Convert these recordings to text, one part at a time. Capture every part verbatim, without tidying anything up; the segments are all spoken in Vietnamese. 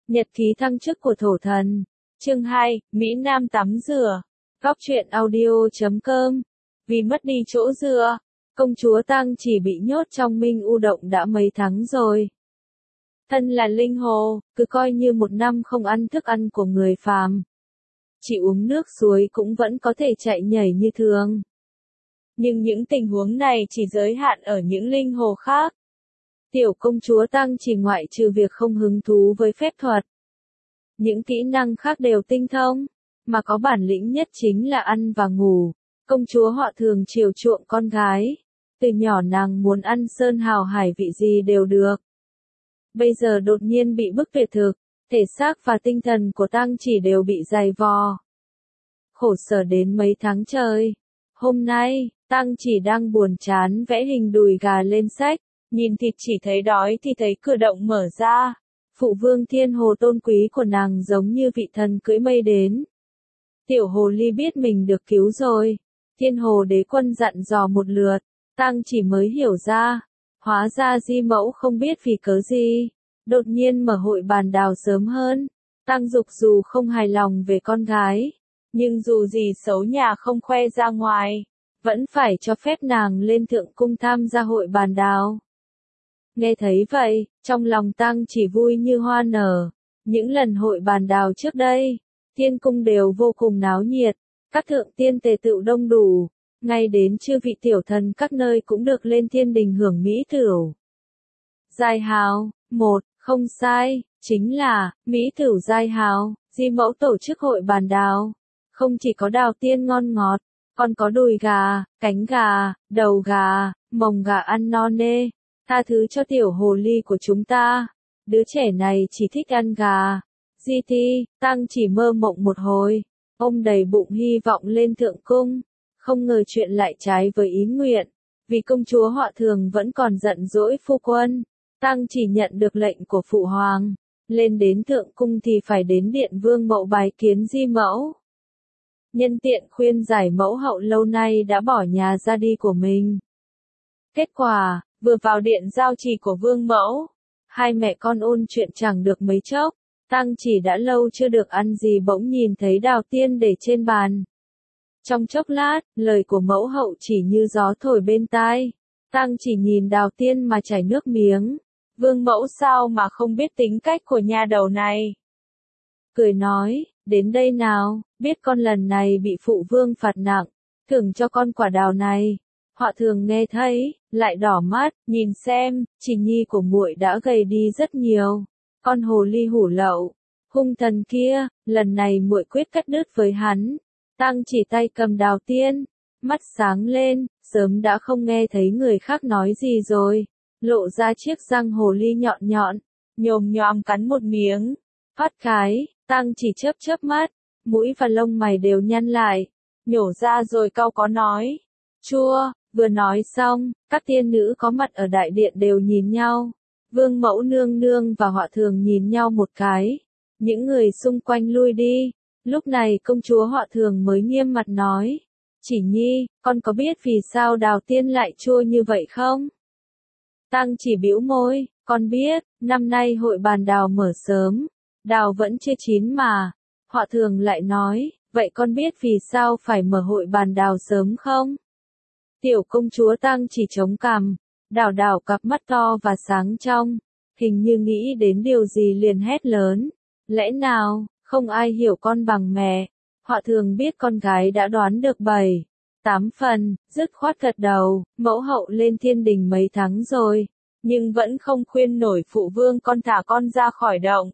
Nhật ký thăng chức của thổ thần. Chương hai, Mỹ Nam tắm rửa. Góc truyện audio chấm com. Vì mất đi chỗ dựa, công chúa Tang chỉ bị nhốt trong Minh U động đã mấy tháng rồi. Thân là linh hồ, cứ coi như một năm không ăn thức ăn của người phàm. Chỉ uống nước suối cũng vẫn có thể chạy nhảy như thường. Nhưng những tình huống này chỉ giới hạn ở những linh hồ khác. Tiểu công chúa Tang chỉ ngoại trừ việc không hứng thú với phép thuật. Những kỹ năng khác đều tinh thông, mà có bản lĩnh nhất chính là ăn và ngủ. Công chúa họ thường chiều chuộng con gái. Từ nhỏ nàng muốn ăn sơn hào hải vị gì đều được. Bây giờ đột nhiên bị bức tuyệt thực, thể xác và tinh thần của Tang chỉ đều bị dày vò. Khổ sở đến mấy tháng trời. Hôm nay, Tang chỉ đang buồn chán vẽ hình đùi gà lên sách, nhìn thịt chỉ thấy đói thì thấy cửa động mở ra. Phụ vương thiên hồ tôn quý của nàng giống như vị thần cưỡi mây đến. Tiểu hồ ly biết mình được cứu rồi. Thiên hồ đế quân dặn dò một lượt, Tang chỉ mới hiểu ra. Hóa ra Di Mẫu không biết vì cớ gì, đột nhiên mở hội bàn đào sớm hơn. Tang Dục dù không hài lòng về con gái, nhưng dù gì xấu nhà không khoe ra ngoài, vẫn phải cho phép nàng lên thượng cung tham gia hội bàn đào. Nghe thấy vậy, trong lòng Tang chỉ vui như hoa nở. Những lần hội bàn đào trước đây, tiên cung đều vô cùng náo nhiệt, các thượng tiên tề tựu đông đủ, ngay đến chư vị tiểu thần các nơi cũng được lên thiên đình hưởng mỹ tửu. Giai hào, một, không sai, chính là, mỹ tửu giai hào. Di Mẫu tổ chức hội bàn đào. Không chỉ có đào tiên ngon ngọt, còn có đùi gà, cánh gà, đầu gà, mồng gà ăn no nê. Tha thứ cho tiểu hồ ly của chúng ta, đứa trẻ này chỉ thích ăn gà. Di Ti, Tang chỉ mơ mộng một hồi, ông đầy bụng hy vọng lên thượng cung, không ngờ chuyện lại trái với ý nguyện, vì công chúa họ Thường vẫn còn giận dỗi phu quân. Tang chỉ nhận được lệnh của phụ hoàng, lên đến thượng cung thì phải đến điện vương mẫu bái kiến Di Mẫu. Nhân tiện khuyên giải mẫu hậu lâu nay đã bỏ nhà ra đi của mình. Kết quả, vừa vào điện giao trì của vương mẫu, hai mẹ con ôn chuyện chẳng được mấy chốc, Tang chỉ đã lâu chưa được ăn gì bỗng nhìn thấy đào tiên để trên bàn. Trong chốc lát, lời của mẫu hậu chỉ như gió thổi bên tai, Tang chỉ nhìn đào tiên mà chảy nước miếng. Vương mẫu sao mà không biết tính cách của nha đầu này. Cười nói, đến đây nào, biết con lần này bị phụ vương phạt nặng, thưởng cho con quả đào này. Họ Thường nghe thấy, lại đỏ mắt, nhìn xem, chỉ nhi của muội đã gầy đi rất nhiều. Con hồ ly hủ lậu, hung thần kia, lần này muội quyết cắt đứt với hắn. Tang chỉ tay cầm đào tiên, mắt sáng lên, sớm đã không nghe thấy người khác nói gì rồi, lộ ra chiếc răng hồ ly nhọn nhọn, nhồm nhòm cắn một miếng, phát cái. Tang chỉ chớp chớp mắt, mũi và lông mày đều nhăn lại, nhổ ra rồi cau có nói, chua. Vừa nói xong, các tiên nữ có mặt ở đại điện đều nhìn nhau. Vương mẫu nương nương và họ Thường nhìn nhau một cái. Những người xung quanh lui đi. Lúc này công chúa họ Thường mới nghiêm mặt nói. Chỉ nhi, con có biết vì sao đào tiên lại chua như vậy không? Tang chỉ bĩu môi, con biết, năm nay hội bàn đào mở sớm. Đào vẫn chưa chín mà. Họ Thường lại nói, vậy con biết vì sao phải mở hội bàn đào sớm không? Tiểu công chúa Tang chỉ chống cằm, đảo đảo cặp mắt to và sáng trong, hình như nghĩ đến điều gì liền hét lớn. Lẽ nào, không ai hiểu con bằng mẹ. Họ Thường biết con gái đã đoán được bảy, tám phần, dứt khoát gật đầu. Mẫu hậu lên thiên đình mấy tháng rồi, nhưng vẫn không khuyên nổi phụ vương con thả con ra khỏi động.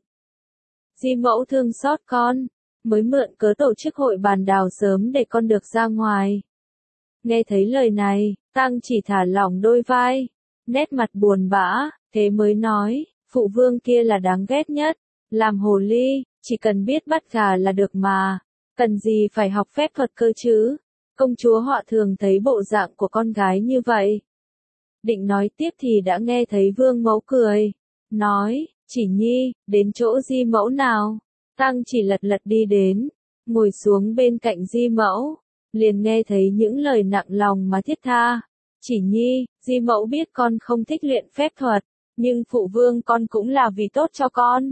Di Mẫu thương xót con, mới mượn cớ tổ chức hội bàn đào sớm để con được ra ngoài. Nghe thấy lời này, Tang chỉ thả lỏng đôi vai, nét mặt buồn bã, thế mới nói, phụ vương kia là đáng ghét nhất, làm hồ ly, chỉ cần biết bắt gà là được mà, cần gì phải học phép thuật cơ chứ. Công chúa họ Thường thấy bộ dạng của con gái như vậy. Định nói tiếp thì đã nghe thấy vương mẫu cười, nói, chỉ nhi, đến chỗ Di Mẫu nào. Tang chỉ lật lật đi đến, ngồi xuống bên cạnh Di Mẫu. Liền nghe thấy những lời nặng lòng mà thiết tha. Chỉ nhi, Di Mẫu biết con không thích luyện phép thuật, nhưng phụ vương con cũng là vì tốt cho con.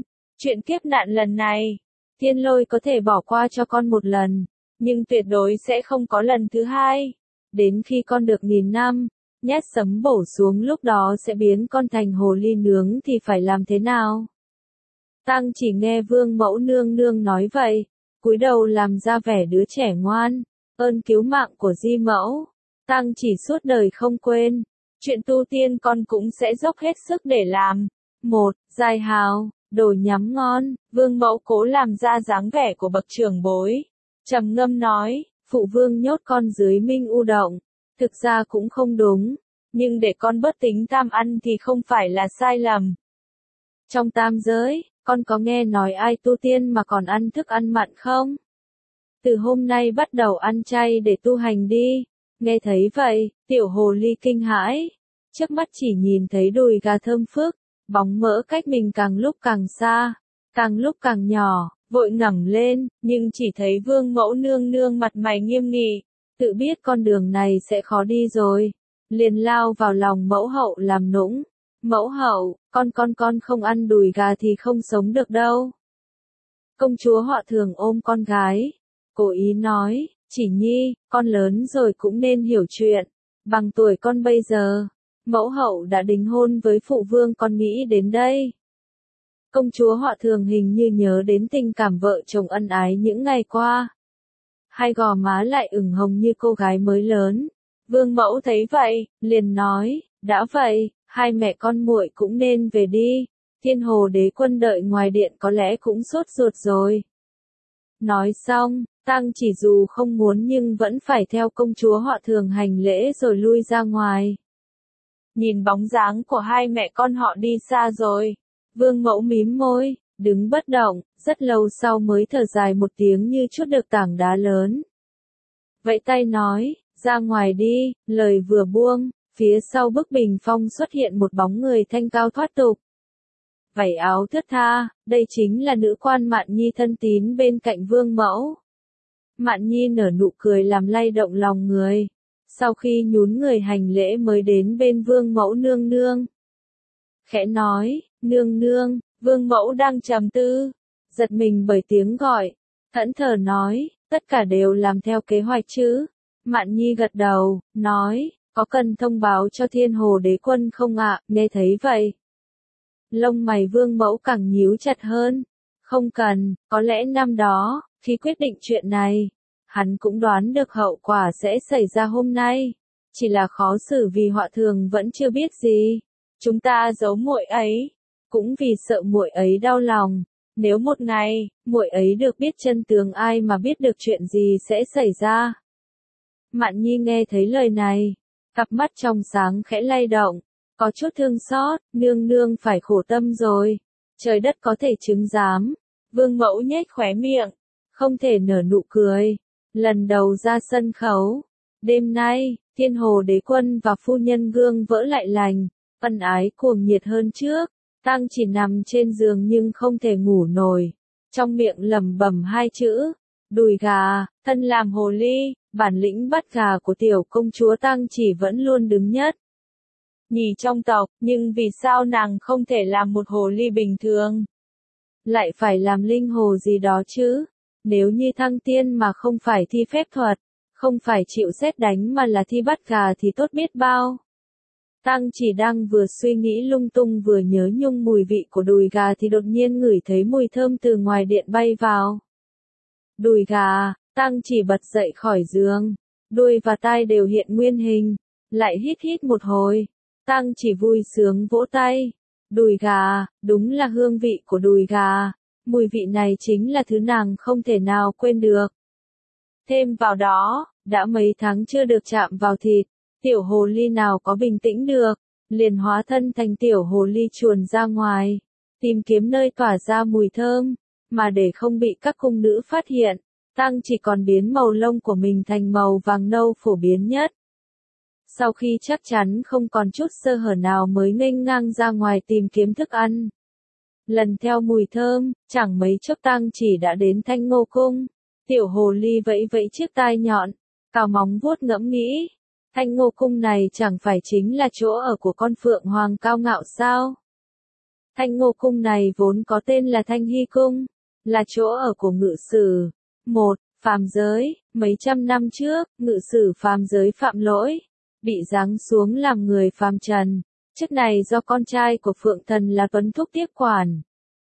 chuyện kiếp nạn lần này, thiên lôi có thể bỏ qua cho con một lần, nhưng tuyệt đối sẽ không có lần thứ hai. Đến khi con được nghìn năm, nhát sấm bổ xuống lúc đó sẽ biến con thành hồ ly nướng thì phải làm thế nào? Tăng chỉ nghe Vương Mẫu nương nương nói vậy, cúi đầu làm ra vẻ đứa trẻ ngoan, ơn cứu mạng của Di Mẫu. Tăng chỉ suốt đời không quên, chuyện tu tiên con cũng sẽ dốc hết sức để làm. Một, Giai Hào, đồ nhắm ngon, Vương Mẫu cố làm ra dáng vẻ của bậc trưởng bối. Trầm ngâm nói, phụ vương nhốt con dưới Minh U Động, thực ra cũng không đúng, nhưng để con bớt tính tham ăn thì không phải là sai lầm. Trong tam giới, con có nghe nói ai tu tiên mà còn ăn thức ăn mặn không? Từ hôm nay bắt đầu ăn chay để tu hành đi. Nghe thấy vậy, tiểu hồ ly kinh hãi. Trước mắt chỉ nhìn thấy đùi gà thơm phức, bóng mỡ cách mình càng lúc càng xa, càng lúc càng nhỏ, vội ngẩng lên, nhưng chỉ thấy Vương Mẫu nương nương mặt mày nghiêm nghị, tự biết con đường này sẽ khó đi rồi, liền lao vào lòng mẫu hậu làm nũng. Mẫu hậu, con con con không ăn đùi gà thì không sống được đâu. Công chúa họ Thường ôm con gái, cố ý nói, chỉ nhi, con lớn rồi cũng nên hiểu chuyện, bằng tuổi con bây giờ, mẫu hậu đã đính hôn với phụ vương con Mỹ đến đây. Công chúa họ Thường hình như nhớ đến tình cảm vợ chồng ân ái những ngày qua. Hai gò má lại ửng hồng như cô gái mới lớn. Vương mẫu thấy vậy, liền nói, đã vậy, hai mẹ con muội cũng nên về đi, Thiên Hồ Đế Quân đợi ngoài điện có lẽ cũng sốt ruột rồi. Nói xong, Tăng chỉ dù không muốn nhưng vẫn phải theo công chúa họ Thường hành lễ rồi lui ra ngoài. Nhìn bóng dáng của hai mẹ con họ đi xa rồi, Vương mẫu mím môi, đứng bất động, rất lâu sau mới thở dài một tiếng như trút được tảng đá lớn. Vẫy tay nói, ra ngoài đi, lời vừa buông, phía sau bức bình phong xuất hiện một bóng người thanh cao thoát tục. Vảy áo thướt tha, đây chính là nữ quan Mạn Nhi thân tín bên cạnh Vương mẫu. Mạn Nhi nở nụ cười làm lay động lòng người. Sau khi nhún người hành lễ mới đến bên Vương mẫu nương nương. Khẽ nói, nương nương, Vương mẫu đang trầm tư, giật mình bởi tiếng gọi, thẫn thờ nói, tất cả đều làm theo kế hoạch chứ. Mạn Nhi gật đầu, nói, có cần thông báo cho Thiên Hồ Đế Quân không ạ? Nghe thấy vậy, lông mày Vương mẫu càng nhíu chặt hơn. Không cần, có lẽ năm đó, khi quyết định chuyện này, hắn cũng đoán được hậu quả sẽ xảy ra hôm nay. Chỉ là khó xử vì họ Thường vẫn chưa biết gì. Chúng ta giấu muội ấy, cũng vì sợ muội ấy đau lòng. Nếu một ngày, muội ấy được biết chân tướng ai mà biết được chuyện gì sẽ xảy ra. Mạn Nhi nghe thấy lời này, cặp mắt trong sáng khẽ lay động, có chút thương xót, nương nương phải khổ tâm rồi. Trời đất có thể chứng giám. Vương mẫu nhếch khóe miệng, không thể nở nụ cười. Lần đầu ra sân khấu, đêm nay, Thiên Hồ Đế Quân và phu nhân gương vỡ lại lành, ân ái cuồng nhiệt hơn trước. Tăng chỉ nằm trên giường nhưng không thể ngủ nổi, trong miệng lẩm bẩm hai chữ, đùi gà. Thân làm hồ ly, bản lĩnh bắt gà của tiểu công chúa Tăng chỉ vẫn luôn đứng nhất nhì trong tộc, nhưng vì sao nàng không thể làm một hồ ly bình thường, lại phải làm linh hồ gì đó chứ? Nếu như thăng tiên mà không phải thi phép thuật, không phải chịu sét đánh mà là thi bắt gà thì tốt biết bao. Tăng chỉ đang vừa suy nghĩ lung tung vừa nhớ nhung mùi vị của đùi gà thì đột nhiên ngửi thấy mùi thơm từ ngoài điện bay vào. Đùi gà, Tăng chỉ bật dậy khỏi giường, đuôi và tai đều hiện nguyên hình, lại hít hít một hồi. Tăng chỉ vui sướng vỗ tay. Đùi gà, đúng là hương vị của đùi gà. Mùi vị này chính là thứ nàng không thể nào quên được. Thêm vào đó, đã mấy tháng chưa được chạm vào thịt, tiểu hồ ly nào có bình tĩnh được, liền hóa thân thành tiểu hồ ly chuồn ra ngoài, tìm kiếm nơi tỏa ra mùi thơm, mà để không bị các cung nữ phát hiện, Tăng chỉ còn biến màu lông của mình thành màu vàng nâu phổ biến nhất. Sau khi chắc chắn không còn chút sơ hở nào mới nghênh ngang ra ngoài tìm kiếm thức ăn. Lần theo mùi thơm, chẳng mấy chốc Tăng chỉ đã đến Thanh Ngô Cung. Tiểu hồ ly vẫy vẫy chiếc tai nhọn, cào móng vuốt ngẫm nghĩ. Thanh Ngô Cung này chẳng phải chính là chỗ ở của con phượng hoàng cao ngạo sao? Thanh Ngô Cung này vốn có tên là Thanh Hy Cung, là chỗ ở của ngự sử. Một, phàm giới, mấy trăm năm trước, ngự sử phàm giới phạm lỗi, bị giáng xuống làm người phàm trần. Chức này do con trai của Phượng Thần là Tuấn Thúc tiếp quản.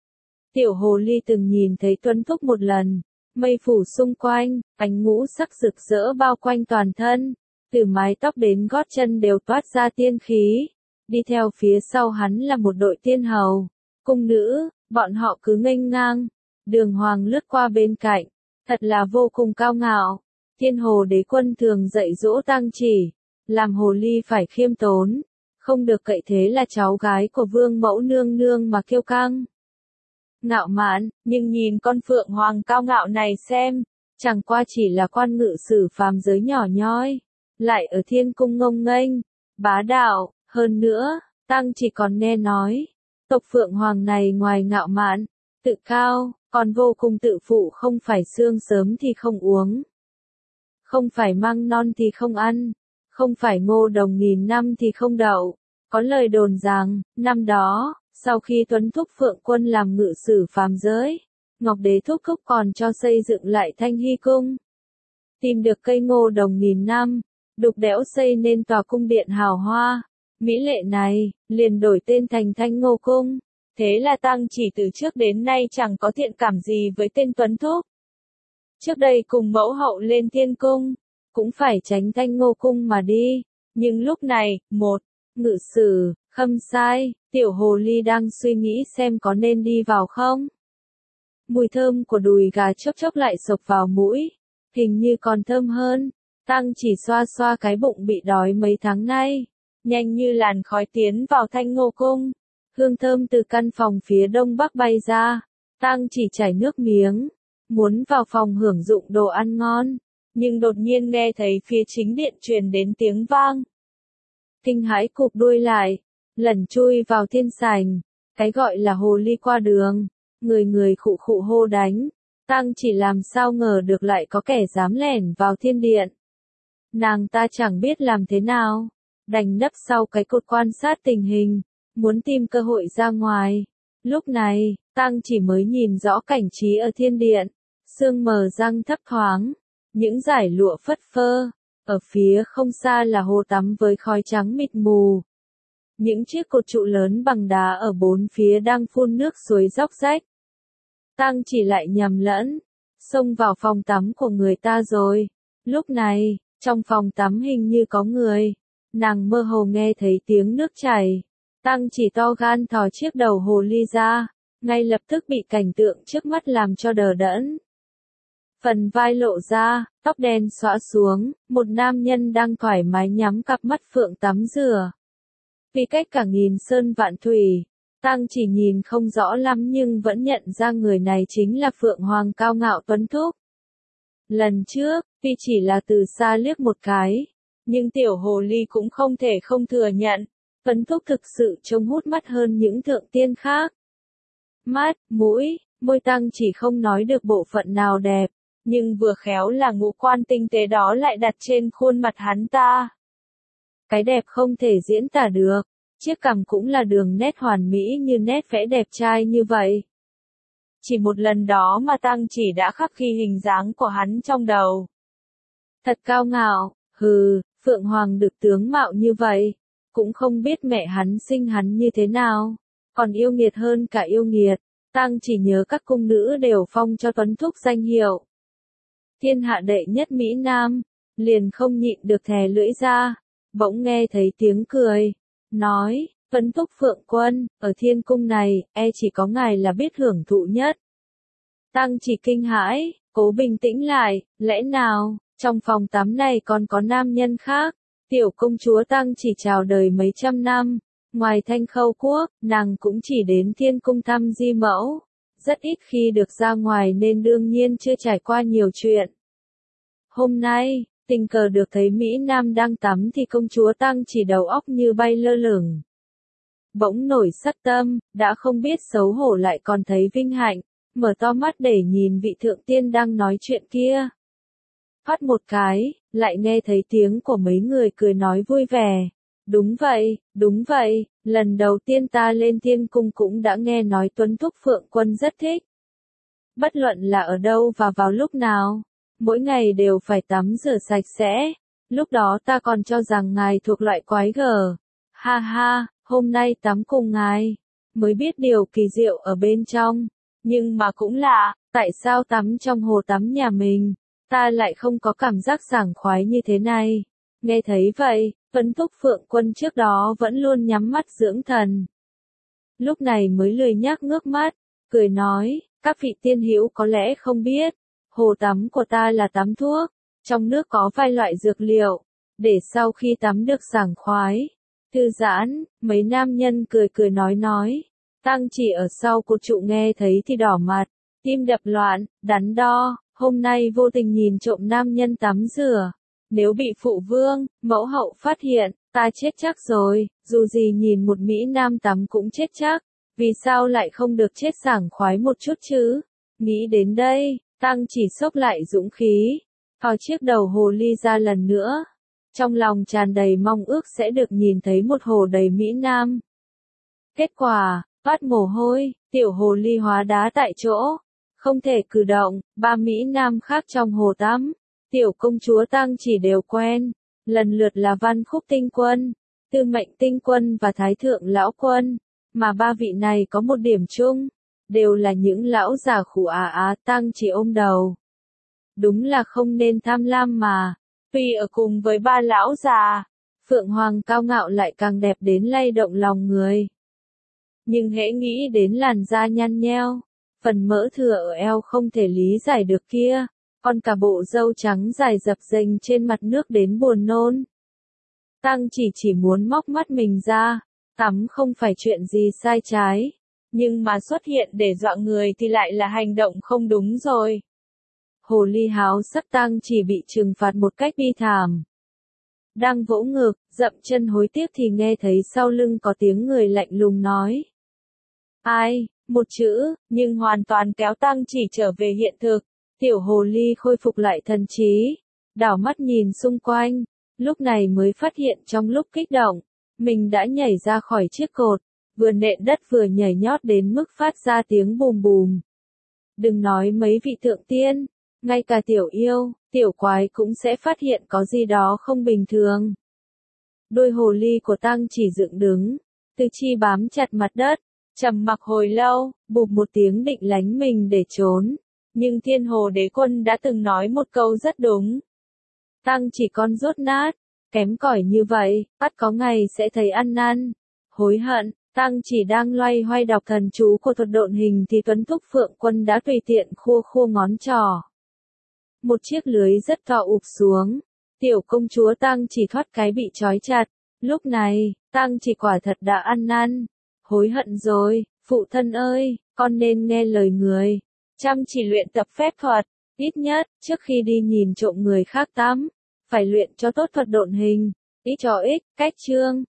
Tiểu hồ ly từng nhìn thấy Tuấn Thúc một lần, mây phủ xung quanh, ánh ngũ sắc rực rỡ bao quanh toàn thân, từ mái tóc đến gót chân đều toát ra tiên khí. Đi theo phía sau hắn là một đội tiên hầu, cung nữ, bọn họ cứ nghênh ngang, đường hoàng lướt qua bên cạnh, thật là vô cùng cao ngạo. Thiên hồ đế quân thường dạy dỗ Tăng Chỉ, làm hồ ly phải khiêm tốn, không được cậy thế là cháu gái của vương mẫu nương nương mà kiêu căng. Ngạo mạn, nhưng nhìn con phượng hoàng cao ngạo này xem, chẳng qua chỉ là quan ngự sử phàm giới nhỏ nhoi, lại ở thiên cung ngông nghênh, bá đạo. Hơn nữa, Tăng Chỉ còn nghe nói, tộc phượng hoàng này ngoài ngạo mạn, tự cao, còn vô cùng tự phụ, không phải xương sớm thì không uống, không phải măng non thì không ăn, không phải ngô đồng nghìn năm thì không đậu. Có lời đồn rằng, năm đó, sau khi Tuấn Thúc Phượng Quân làm ngự sử phàm giới, Ngọc Đế thúc thúc còn cho xây dựng lại Thanh Hy Cung. Tìm được cây ngô đồng nghìn năm, đục đẽo xây nên tòa cung điện hào hoa, mỹ lệ này, liền đổi tên thành Thanh Ngô Cung. Thế là Tăng Chỉ từ trước đến nay chẳng có thiện cảm gì với tên Tuấn Thúc. Trước đây cùng mẫu hậu lên thiên cung, cũng phải tránh Thanh Ngô Cung mà đi. Nhưng lúc này, một, ngự sử, Khâm Sai, tiểu hồ ly đang suy nghĩ xem có nên đi vào không. Mùi thơm của đùi gà chốc chốc lại xộc vào mũi, hình như còn thơm hơn. Tăng Chỉ xoa xoa cái bụng bị đói mấy tháng nay, nhanh như làn khói tiến vào Thanh Ngô Cung. Hương thơm từ căn phòng phía đông bắc bay ra, Tăng Chỉ chảy nước miếng, muốn vào phòng hưởng dụng đồ ăn ngon, nhưng đột nhiên nghe thấy phía chính điện truyền đến tiếng vang. Kinh hãi cụp đuôi lại, lẩn chui vào thiên sảnh, cái gọi là hồ ly qua đường, người người khụ khụ hô đánh. Tăng Chỉ làm sao ngờ được lại có kẻ dám lẻn vào thiên điện. Nàng ta chẳng biết làm thế nào, đành nấp sau cái cột quan sát tình hình, muốn tìm cơ hội ra ngoài. Lúc này, Tăng Chỉ mới nhìn rõ cảnh trí ở thiên điện, sương mờ răng thấp thoáng, những dải lụa phất phơ, ở phía không xa là hồ tắm với khói trắng mịt mù. Những chiếc cột trụ lớn bằng đá ở bốn phía đang phun nước suối róc rách. Tăng Chỉ lại nhầm lẫn, xông vào phòng tắm của người ta rồi. Lúc này, trong phòng tắm hình như có người, nàng mơ hồ nghe thấy tiếng nước chảy. Tăng Chỉ to gan thò chiếc đầu hồ ly ra, ngay lập tức bị cảnh tượng trước mắt làm cho đờ đẫn. Phần vai lộ ra, tóc đen xõa xuống, một nam nhân đang thoải mái nhắm cặp mắt phượng tắm rửa. Vì cách cả nghìn sơn vạn thủy, Tăng Chỉ nhìn không rõ lắm nhưng vẫn nhận ra người này chính là Phượng Hoàng cao ngạo Tuấn Thúc. Lần trước, tuy chỉ là từ xa liếc một cái, nhưng tiểu hồ ly cũng không thể không thừa nhận, Tuấn Thúc thực sự trông hút mắt hơn những thượng tiên khác. Mắt, mũi, môi Tăng Chỉ không nói được bộ phận nào đẹp, nhưng vừa khéo là ngũ quan tinh tế đó lại đặt trên khuôn mặt hắn ta. Cái đẹp không thể diễn tả được, chiếc cằm cũng là đường nét hoàn mỹ như nét vẽ đẹp trai như vậy. Chỉ một lần đó mà Tăng Chỉ đã khắc ghi hình dáng của hắn trong đầu. Thật cao ngạo, hừ, Phượng Hoàng được tướng mạo như vậy, cũng không biết mẹ hắn sinh hắn như thế nào, còn yêu nghiệt hơn cả yêu nghiệt. Tăng Chỉ nhớ các cung nữ đều phong cho Tuấn Thúc danh hiệu thiên hạ đệ nhất Mỹ Nam, liền không nhịn được thè lưỡi ra, bỗng nghe thấy tiếng cười, nói, Tuấn Thúc Phượng Quân, ở thiên cung này, e chỉ có ngài là biết hưởng thụ nhất. Tăng Chỉ kinh hãi, cố bình tĩnh lại, lẽ nào, trong phòng tắm này còn có nam nhân khác? Tiểu công chúa Tăng Chỉ chào đời mấy trăm năm, ngoài Thanh Khâu Quốc, nàng cũng chỉ đến thiên cung thăm di mẫu, rất ít khi được ra ngoài nên đương nhiên chưa trải qua nhiều chuyện. Hôm nay, tình cờ được thấy Mỹ Nam đang tắm thì công chúa Tăng Chỉ đầu óc như bay lơ lửng. Bỗng nổi sắc tâm, đã không biết xấu hổ lại còn thấy vinh hạnh, mở to mắt để nhìn vị thượng tiên đang nói chuyện kia. Phát một cái, lại nghe thấy tiếng của mấy người cười nói vui vẻ. Đúng vậy, đúng vậy, Lần đầu tiên ta lên thiên cung cũng đã nghe nói Tuấn Thúc Phượng Quân rất thích. Bất luận là ở đâu và vào lúc nào, mỗi ngày đều phải tắm rửa sạch sẽ. Lúc đó ta còn cho rằng ngài thuộc loại quái gở. Ha ha, hôm nay tắm cùng ngài, mới biết điều kỳ diệu ở bên trong. Nhưng mà cũng lạ, tại sao tắm trong hồ tắm nhà mình, ta lại không có cảm giác sảng khoái như thế này. Nghe thấy vậy, Tuấn Thúc Phượng Quân trước đó vẫn luôn nhắm mắt dưỡng thần. Lúc này mới lười nhác ngước mắt, cười nói, các vị tiên hữu có lẽ không biết, hồ tắm của ta là tắm thuốc, trong nước có vài loại dược liệu, để sau khi tắm được sảng khoái, thư giãn. Mấy nam nhân cười cười nói nói, Tăng chỉ ở sau cột trụ nghe thấy thì đỏ mặt, tim đập loạn, đắn đo, hôm nay vô tình nhìn trộm nam nhân tắm rửa. Nếu bị phụ vương, mẫu hậu phát hiện, ta chết chắc rồi, dù gì nhìn một Mỹ Nam tắm cũng chết chắc, vì sao lại không được chết sảng khoái một chút chứ? Nghĩ đến đây, Tăng chỉ xốc lại dũng khí, thò chiếc đầu hồ ly ra lần nữa. Trong lòng tràn đầy mong ước sẽ được nhìn thấy một hồ đầy Mỹ Nam. Kết quả, toát mồ hôi, tiểu hồ ly hóa đá tại chỗ, không thể cử động. Ba Mỹ Nam khác trong hồ tắm, tiểu công chúa Tăng chỉ đều quen, lần lượt là Văn Khúc Tinh Quân, Tư Mệnh Tinh Quân và Thái Thượng Lão Quân, mà ba vị này có một điểm chung, đều là những lão già khủ à á. Tăng chỉ ôm đầu. Đúng là không nên tham lam mà, vì ở cùng với ba lão già, Phượng Hoàng cao ngạo lại càng đẹp đến lay động lòng người. Nhưng hễ nghĩ đến làn da nhăn nheo, phần mỡ thừa ở eo không thể lý giải được kia, còn cả bộ râu trắng dài dập dềnh trên mặt nước đến buồn nôn. Tăng chỉ chỉ muốn móc mắt mình ra, tắm không phải chuyện gì sai trái, nhưng mà xuất hiện để dọa người thì lại là hành động không đúng rồi. Hồ ly háo sắc Tăng chỉ bị trừng phạt một cách bi thảm. Đang vỗ ngực, dậm chân hối tiếc thì nghe thấy sau lưng có tiếng người lạnh lùng nói. Ai, một chữ, nhưng hoàn toàn kéo Tăng chỉ trở về hiện thực. Tiểu hồ ly khôi phục lại thần trí, đảo mắt nhìn xung quanh, lúc này mới phát hiện trong lúc kích động, mình đã nhảy ra khỏi chiếc cột, vừa nện đất vừa nhảy nhót đến mức phát ra tiếng bùm bùm. Đừng nói mấy vị thượng tiên, ngay cả tiểu yêu, tiểu quái cũng sẽ phát hiện có gì đó không bình thường. Đôi hồ ly của Tăng chỉ dựng đứng, tứ chi bám chặt mặt đất, trầm mặc hồi lâu, bụp một tiếng định lánh mình để trốn. Nhưng Thiên Hồ Đế Quân đã từng nói một câu rất đúng. Tăng chỉ con rốt nát, kém cỏi như vậy, bắt có ngày sẽ thấy ăn năn. Hối hận, Tăng chỉ đang loay hoay đọc thần chú của thuật độn hình thì Tuấn Thúc Phượng Quân đã tùy tiện khua khua ngón trỏ. Một chiếc lưới rất to ụp xuống, tiểu công chúa Tăng chỉ thoát cái bị trói chặt. Lúc này, Tăng chỉ quả thật đã ăn năn. Hối hận rồi, phụ thân ơi, con nên nghe lời người. Chăm chỉ luyện tập phép thuật, ít nhất, trước khi đi nhìn trộm người khác tắm, phải luyện cho tốt thuật độn hình, ít cho ích, cách chương.